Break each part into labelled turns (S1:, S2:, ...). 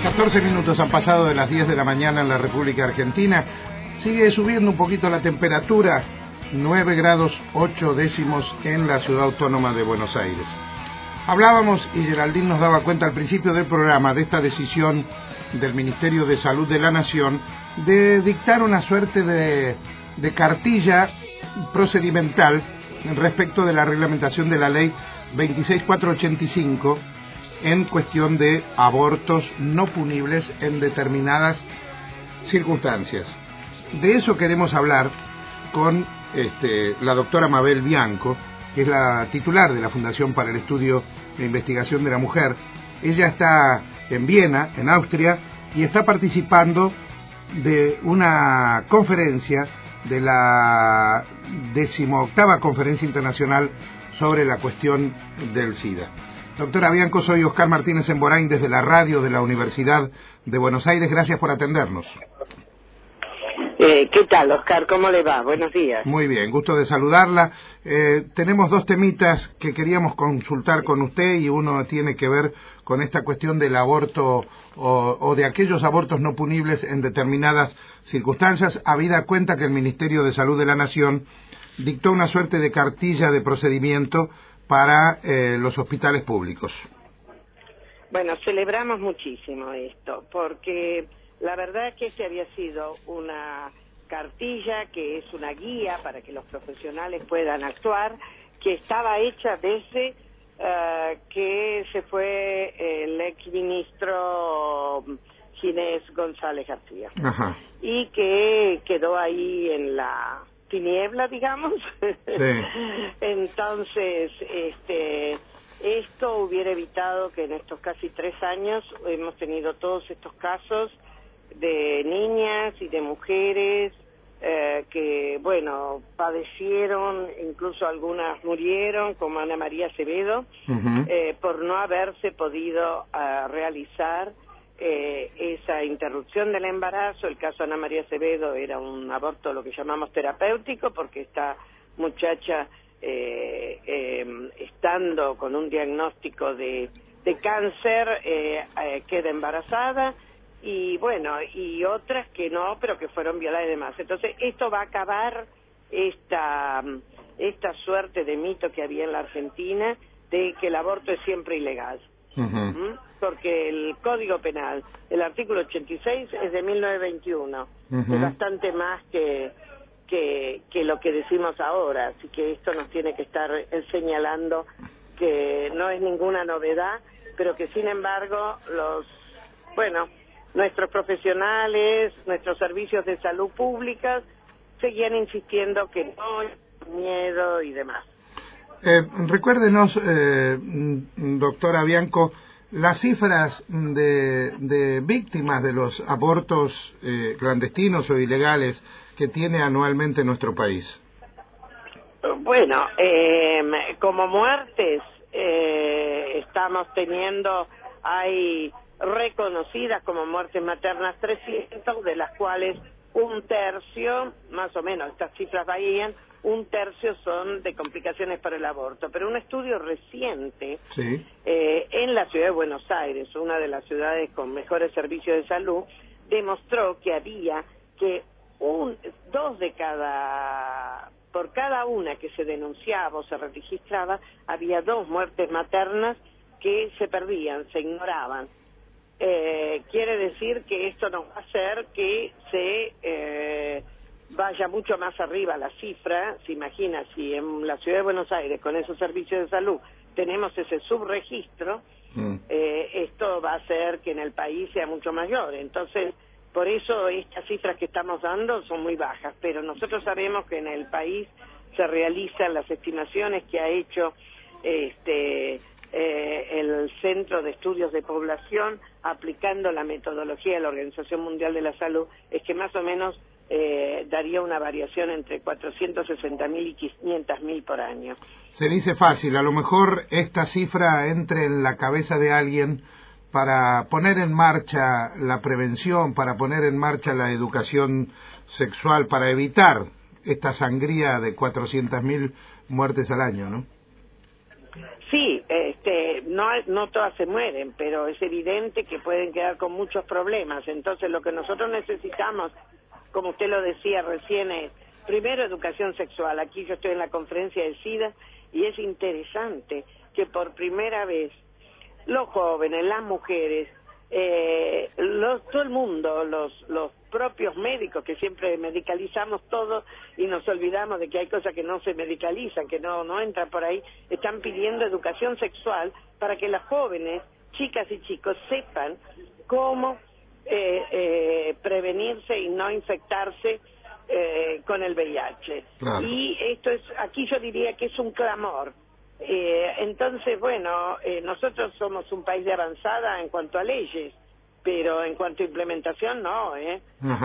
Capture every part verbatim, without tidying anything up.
S1: catorce minutos han pasado de las diez de la mañana en la República Argentina. Sigue subiendo un poquito la temperatura, nueve grados ocho décimos en la ciudad autónoma de Buenos Aires. Hablábamos, y Geraldine nos daba cuenta al principio del programa, de esta decisión del Ministerio de Salud de la Nación de dictar una suerte de, de cartilla procedimental respecto de la reglamentación de la ley veintiséis mil cuatrocientos ochenta y cinco en cuestión de abortos no punibles en determinadas circunstancias. De eso queremos hablar con este, la doctora Mabel Bianco, que es la titular de la Fundación para el Estudio e Investigación de la Mujer. Ella está en Viena, en Austria, y está participando de una conferencia de la decimoctava Conferencia Internacional sobre la cuestión del SIDA. Doctora Bianco, soy Oscar Martínez Emborain desde la radio de la Universidad de Buenos Aires. Gracias por atendernos.
S2: Eh, ¿Qué tal, Oscar? ¿Cómo le va? Buenos días.
S1: Muy bien, gusto de saludarla. Eh, tenemos dos temitas que queríamos consultar con usted, y uno tiene que ver con esta cuestión del aborto o, o de aquellos abortos no punibles en determinadas circunstancias, habida cuenta que el Ministerio de Salud de la Nación dictó una suerte de cartilla de procedimiento para eh, los hospitales públicos.
S2: Bueno, celebramos muchísimo esto, porque la verdad es que este había sido una cartilla que es una guía para que los profesionales puedan actuar, que estaba hecha desde uh, que se fue el exministro Ginés González García. Ajá. Y que quedó ahí en la tiniebla, digamos. Sí. Entonces, este, esto hubiera evitado que en estos casi tres años hemos tenido todos estos casos de niñas y de mujeres eh, que, bueno, padecieron, incluso algunas murieron, como Ana María Acevedo, uh-huh. eh, por no haberse podido uh, realizar eh, esa interrupción del embarazo. El caso de Ana María Acevedo era un aborto, lo que llamamos terapéutico, porque esta muchacha, eh, eh, estando con un diagnóstico de, de cáncer, eh, eh, queda embarazada. Y bueno, y otras que no, pero que fueron violadas y demás. Entonces, esto va a acabar esta, esta suerte de mito que había en la Argentina de que el aborto es siempre ilegal. Uh-huh. ¿Mm? Porque el Código Penal, el artículo ochenta y seis, es de mil novecientos veintiuno. Uh-huh. Es bastante más que, que, que lo que decimos ahora. Así que esto nos tiene que estar señalando que no es ninguna novedad, pero que sin embargo los, bueno, nuestros profesionales, nuestros servicios de salud pública seguían insistiendo que no, miedo y demás.
S1: Eh, recuérdenos, eh, doctora Bianco, las cifras de, de víctimas de los abortos eh, clandestinos o ilegales que tiene anualmente nuestro país.
S2: Bueno, eh, como muertes eh, estamos teniendo, hay reconocidas como muertes maternas trescientas, de las cuales un tercio, más o menos, estas cifras varían, un tercio son de complicaciones por el aborto. Pero un estudio reciente, sí. eh, en la ciudad de Buenos Aires, una de las ciudades con mejores servicios de salud, demostró que había que un, dos de cada, por cada una que se denunciaba o se registraba, había dos muertes maternas que se perdían, se ignoraban. Eh, quiere decir que esto nos va a hacer que se eh, vaya mucho más arriba la cifra. Se imagina, si en la ciudad de Buenos Aires, con esos servicios de salud, tenemos ese subregistro, mm. eh, esto va a hacer que en el país sea mucho mayor. Entonces, por eso estas cifras que estamos dando son muy bajas, pero nosotros sabemos que en el país se realizan las estimaciones que ha hecho este Eh, el Centro de Estudios de Población, aplicando la metodología de la Organización Mundial de la Salud, es que más o menos eh, daría una variación entre cuatrocientos sesenta mil y quinientos mil por año.
S1: Se dice fácil, a lo mejor esta cifra entre en la cabeza de alguien para poner en marcha la prevención, para poner en marcha la educación sexual, para evitar esta sangría de cuatrocientas mil muertes al año, ¿no?
S2: Sí, este, no, no todas se mueren, pero es evidente que pueden quedar con muchos problemas. Entonces lo que nosotros necesitamos, como usted lo decía recién, es primero educación sexual. Aquí yo estoy en la conferencia del SIDA y es interesante que por primera vez los jóvenes, las mujeres, eh, los, todo el mundo, los, los propios médicos, que siempre medicalizamos todo y nos olvidamos de que hay cosas que no se medicalizan, que no, no entran por ahí, están pidiendo educación sexual para que las jóvenes, chicas y chicos, sepan cómo eh, eh, prevenirse y no infectarse eh, con el V I H.
S1: Claro.
S2: Y esto es, aquí yo diría que es un clamor. Eh, entonces, bueno, eh, nosotros somos un país de avanzada en cuanto a leyes, pero en cuanto a implementación no, ¿eh?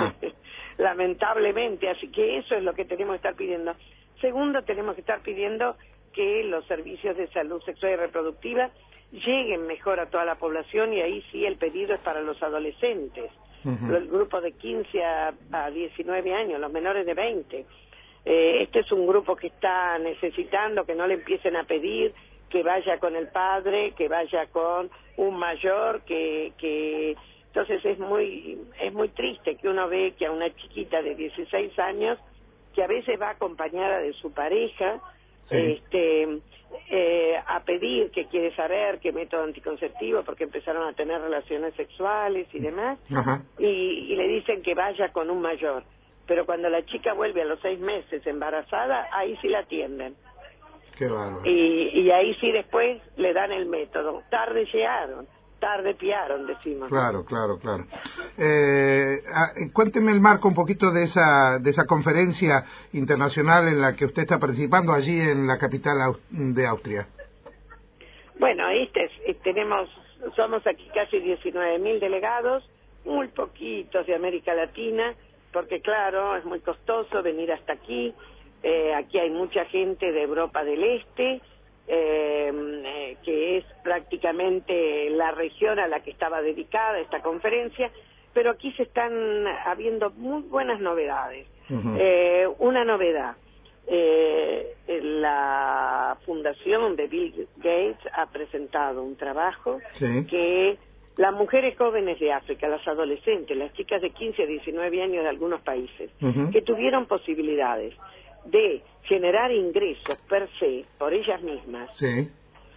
S2: Lamentablemente, así que eso es lo que tenemos que estar pidiendo. Segundo, tenemos que estar pidiendo que los servicios de salud sexual y reproductiva lleguen mejor a toda la población, y ahí sí el pedido es para los adolescentes, uh-huh. el grupo de quince a, a diecinueve años, los menores de veinte. Eh, este es un grupo que está necesitando que no le empiecen a pedir que vaya con el padre, que vaya con un mayor, que, que entonces es muy es muy triste que uno ve que a una chiquita de dieciséis años, que a veces va acompañada de su pareja, sí. este eh, a pedir que quiere saber qué método anticonceptivo, porque empezaron a tener relaciones sexuales y demás, uh-huh. y, y le dicen que vaya con un mayor. Pero cuando la chica vuelve a los seis meses embarazada, ahí sí la atienden.
S1: Qué bárbaro.
S2: Y, y ahí sí después le dan el método. Tarde llegaron, tarde piaron, decimos.
S1: Claro, claro, claro. Eh, cuénteme el marco un poquito de esa de esa conferencia internacional en la que usted está participando allí en la capital de Austria.
S2: Bueno, este es, tenemos, somos aquí casi diecinueve mil delegados, muy poquitos de América Latina, porque claro, es muy costoso venir hasta aquí. Eh, aquí hay mucha gente de Europa del Este, eh, eh, que es prácticamente la región a la que estaba dedicada esta conferencia, pero aquí se están habiendo muy buenas novedades. Uh-huh. Eh, una novedad, eh, la fundación de Bill Gates ha presentado un trabajo, sí. que las mujeres jóvenes de África, las adolescentes, las chicas de quince a diecinueve años de algunos países, uh-huh. que tuvieron posibilidades de generar ingresos per se por ellas mismas,
S1: sí.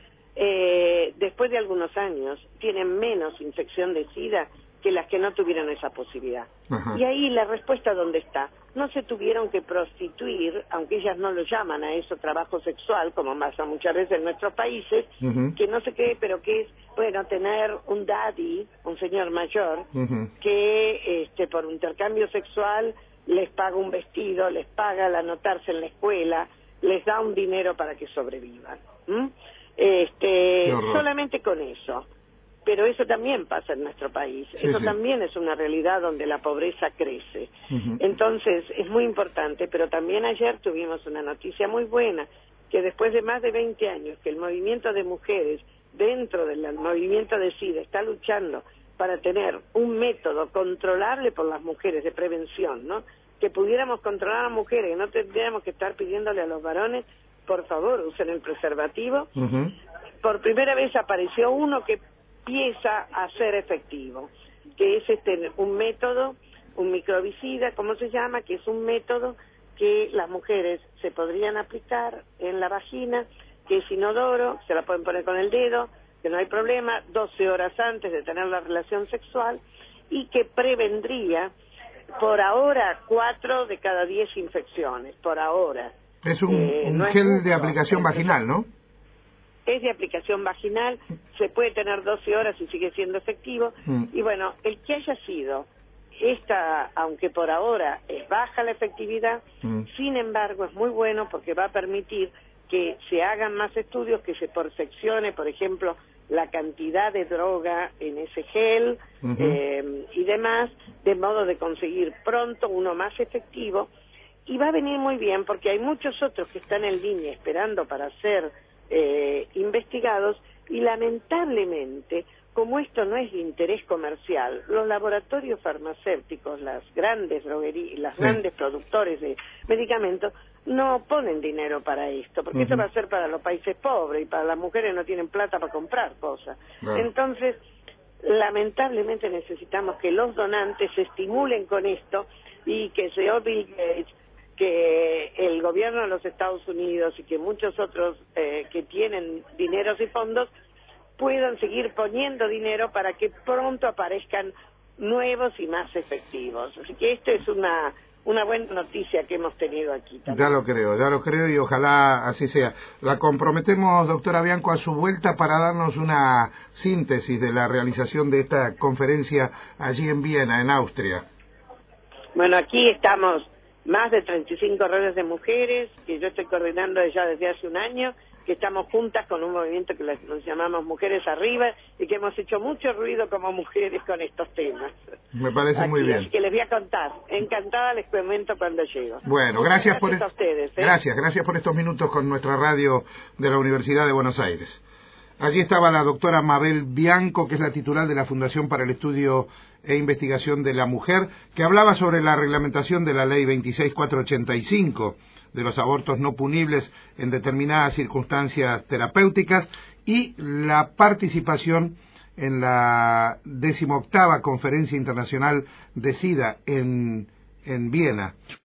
S2: eh, después de algunos años tienen menos infección de SIDA que las que no tuvieron esa posibilidad. Uh-huh. Y ahí la respuesta ¿dónde está? No se tuvieron que prostituir, aunque ellas no lo llaman a eso trabajo sexual, como pasa muchas veces en nuestros países, uh-huh. que no sé qué, pero que es, bueno, tener un daddy, un señor mayor, uh-huh. que este, por un intercambio sexual les paga un vestido, les paga el anotarse en la escuela, les da un dinero para que sobrevivan. ¿Mm? Este, solamente con eso. Pero eso también pasa en nuestro país. Sí, eso sí. también es una realidad donde la pobreza crece. Uh-huh. Entonces, es muy importante, pero también ayer tuvimos una noticia muy buena, que después de más de veinte años que el movimiento de mujeres dentro del movimiento de SIDA está luchando para tener un método controlable por las mujeres de prevención, ¿no? Que pudiéramos controlar a las mujeres, que no tendríamos que estar pidiéndole a los varones, por favor, usen el preservativo. Uh-huh. Por primera vez apareció uno que empieza a ser efectivo, que es este un método, un microbicida, ¿cómo se llama? Que es un método que las mujeres se podrían aplicar en la vagina, que es inodoro, se la pueden poner con el dedo, que no hay problema, doce horas antes de tener la relación sexual, y que prevendría, por ahora, cuatro de cada diez infecciones, por ahora.
S1: Es un, eh, un no gel es de aplicación vaginal, ¿no?
S2: Es de aplicación vaginal, se puede tener doce horas y sigue siendo efectivo. Mm. Y bueno, el que haya sido, esta, aunque por ahora es baja la efectividad, mm. sin embargo es muy bueno porque va a permitir que se hagan más estudios, que se perfeccione, por ejemplo, la cantidad de droga en ese gel, uh-huh. eh, y demás, de modo de conseguir pronto uno más efectivo. Y va a venir muy bien porque hay muchos otros que están en línea esperando para ser eh, investigados y lamentablemente, como esto no es de interés comercial, los laboratorios farmacéuticos, las grandes droguerías, las sí. grandes productores de medicamentos, no ponen dinero para esto, porque uh-huh. esto va a ser para los países pobres y para las mujeres no tienen plata para comprar cosas. Claro. Entonces, lamentablemente necesitamos que los donantes se estimulen con esto y que sea Bill Gates, que el gobierno de los Estados Unidos y que muchos otros eh, que tienen dineros y fondos puedan seguir poniendo dinero para que pronto aparezcan nuevos y más efectivos. Así que esto es una una buena noticia que hemos tenido aquí también.
S1: Ya lo creo, ya lo creo y ojalá así sea. La comprometemos, doctora Bianco, a su vuelta para darnos una síntesis de la realización de esta conferencia allí en Viena, en Austria.
S2: Bueno, aquí estamos más de treinta y cinco redes de mujeres, que yo estoy coordinando ya desde hace un año, que estamos juntas con un movimiento que nos llamamos Mujeres Arriba y que hemos hecho mucho ruido como mujeres con estos temas.
S1: Me parece
S2: Aquí,
S1: muy bien.
S2: Así que les voy a contar. Encantada les comento cuando llego.
S1: Bueno, gracias, gracias por
S2: a ustedes. ¿eh?
S1: Gracias, gracias por estos minutos con nuestra radio de la Universidad de Buenos Aires. Allí estaba la doctora Mabel Bianco, que es la titular de la Fundación para el Estudio e Investigación de la Mujer, que hablaba sobre la reglamentación de la Ley veintiséis mil cuatrocientos ochenta y cinco de los abortos no punibles en determinadas circunstancias terapéuticas y la participación en la decimoctava Conferencia Internacional de SIDA en, en Viena.